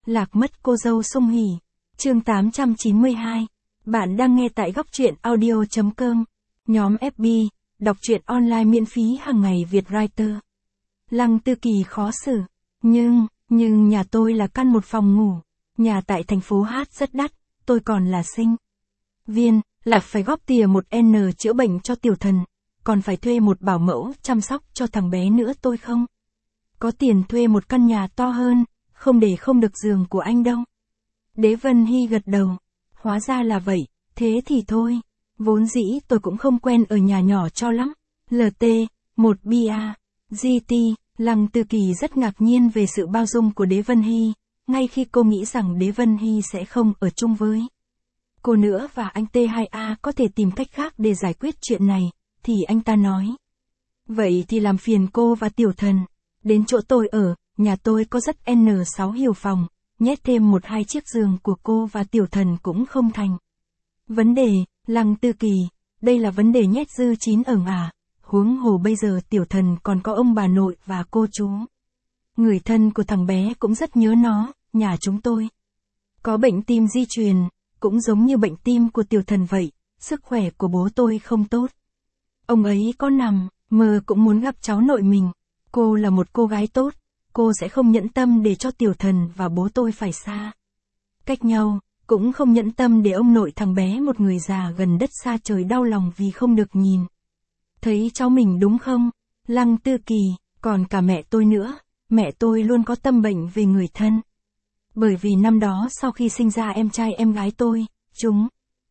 Lạc mất cô dâu sung hỉ. Chương 892. Bạn đang nghe tại góc truyện audio.com. Nhóm FB, đọc truyện online miễn phí hàng ngày Việt Writer. Lăng Tư Kỳ khó xử. Nhưng nhà tôi là căn một phòng ngủ. Nhà tại thành phố Hát rất đắt, tôi còn là sinh viên, là phải góp tiền một N chữa bệnh cho tiểu thần. Còn phải thuê một bảo mẫu chăm sóc cho thằng bé nữa tôi không có tiền thuê một căn nhà to hơn, không để không được giường của anh đâu. Đế Vân Hy gật đầu. Hóa ra là vậy, thế thì thôi. Vốn dĩ tôi cũng không quen ở nhà nhỏ cho lắm. LT, 1 BA, GT, Lăng Tư Kỳ rất ngạc nhiên về sự bao dung của Đế Vân Hy, ngay khi cô nghĩ rằng Đế Vân Hy sẽ không ở chung với cô nữa và anh T2A có thể tìm cách khác để giải quyết chuyện này, thì anh ta nói. Vậy thì làm phiền cô và tiểu thần. Đến chỗ tôi ở, nhà tôi có rất N6 hiểu phòng, nhét thêm 1-2 chiếc giường của cô và tiểu thần cũng không thành vấn đề. Lăng Tư Kỳ, đây là vấn đề nhét dư 9 ở à, huống hồ bây giờ tiểu thần còn có ông bà nội và cô chú. Người thân của thằng bé cũng rất nhớ nó, nhà chúng tôi có bệnh tim di truyền, cũng giống như bệnh tim của tiểu thần vậy, sức khỏe của bố tôi không tốt. Ông ấy có nằm mơ cũng muốn gặp cháu nội mình. Cô là một cô gái tốt, cô sẽ không nhẫn tâm để cho tiểu thần và bố tôi phải xa cách nhau, cũng không nhẫn tâm để ông nội thằng bé một người già gần đất xa trời đau lòng vì không được nhìn thấy cháu mình đúng không? Lăng Tư Kỳ, còn cả mẹ tôi nữa, mẹ tôi luôn có tâm bệnh về người thân. Bởi vì năm đó sau khi sinh ra em trai em gái tôi, chúng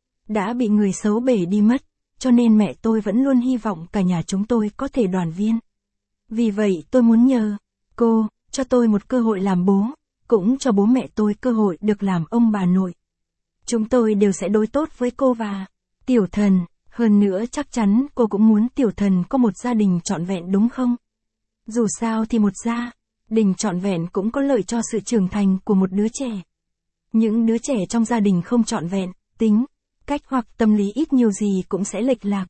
đã bị người xấu bể đi mất, cho nên mẹ tôi vẫn luôn hy vọng cả nhà chúng tôi có thể đoàn viên. Vì vậy tôi muốn nhờ cô, cho tôi một cơ hội làm bố, cũng cho bố mẹ tôi cơ hội được làm ông bà nội. Chúng tôi đều sẽ đối tốt với cô và tiểu thần, hơn nữa chắc chắn cô cũng muốn tiểu thần có một gia đình trọn vẹn đúng không? Dù sao thì một gia đình trọn vẹn cũng có lợi cho sự trưởng thành của một đứa trẻ. Những đứa trẻ trong gia đình không trọn vẹn, tính cách hoặc tâm lý ít nhiều gì cũng sẽ lệch lạc.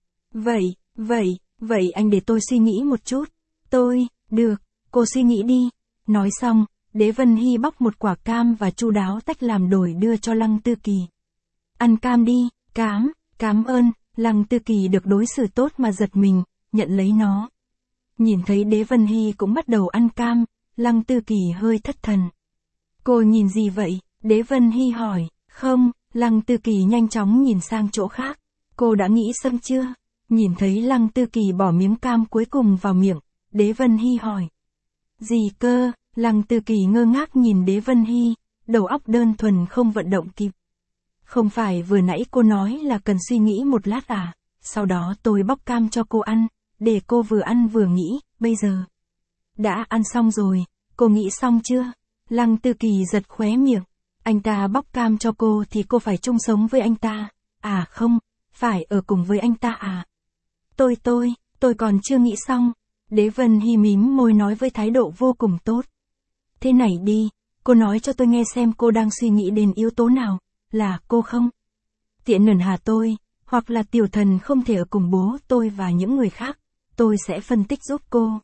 Vậy anh để tôi suy nghĩ một chút. Được, cô suy nghĩ đi. Nói xong, Đế Vân Hy bóc một quả cam và chu đáo tách làm đổi đưa cho Lăng Tư Kỳ. Ăn cam đi, cảm ơn. Lăng Tư Kỳ được đối xử tốt mà giật mình, nhận lấy nó. Nhìn thấy Đế Vân Hy cũng bắt đầu ăn cam, Lăng Tư Kỳ hơi thất thần. Cô nhìn gì vậy? Đế Vân Hy hỏi. Không, Lăng Tư Kỳ nhanh chóng nhìn sang chỗ khác. Cô đã nghĩ xong chưa? Nhìn thấy Lăng Tư Kỳ bỏ miếng cam cuối cùng vào miệng, Đế Vân Hy hỏi. Gì cơ? Lăng Tư Kỳ ngơ ngác nhìn Đế Vân Hy, đầu óc đơn thuần không vận động kịp. Không phải vừa nãy cô nói là cần suy nghĩ một lát à? Sau đó tôi bóc cam cho cô ăn, để cô vừa ăn vừa nghĩ, bây giờ đã ăn xong rồi, cô nghĩ xong chưa? Lăng Tư Kỳ giật khóe miệng. Anh ta bóc cam cho cô thì cô phải chung sống với anh ta. À không, phải ở cùng với anh ta à? Tôi còn chưa nghĩ xong. Đế Vân Hy mím môi nói với thái độ vô cùng tốt. Thế này đi, cô nói cho tôi nghe xem cô đang suy nghĩ đến yếu tố nào, là cô không tiện nườn hà tôi, hoặc là tiểu thần không thể ở cùng bố tôi và những người khác, tôi sẽ phân tích giúp cô.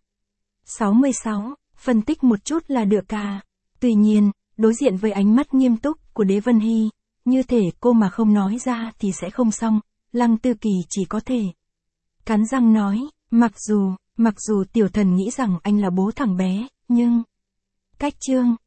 66, phân tích một chút là được à? Tuy nhiên, đối diện với ánh mắt nghiêm túc của Đế Vân Hy, như thể cô mà không nói ra thì sẽ không xong, Lăng Tư Kỳ chỉ có thể cắn răng nói, mặc dù tiểu thần nghĩ rằng anh là bố thằng bé, nhưng cách chương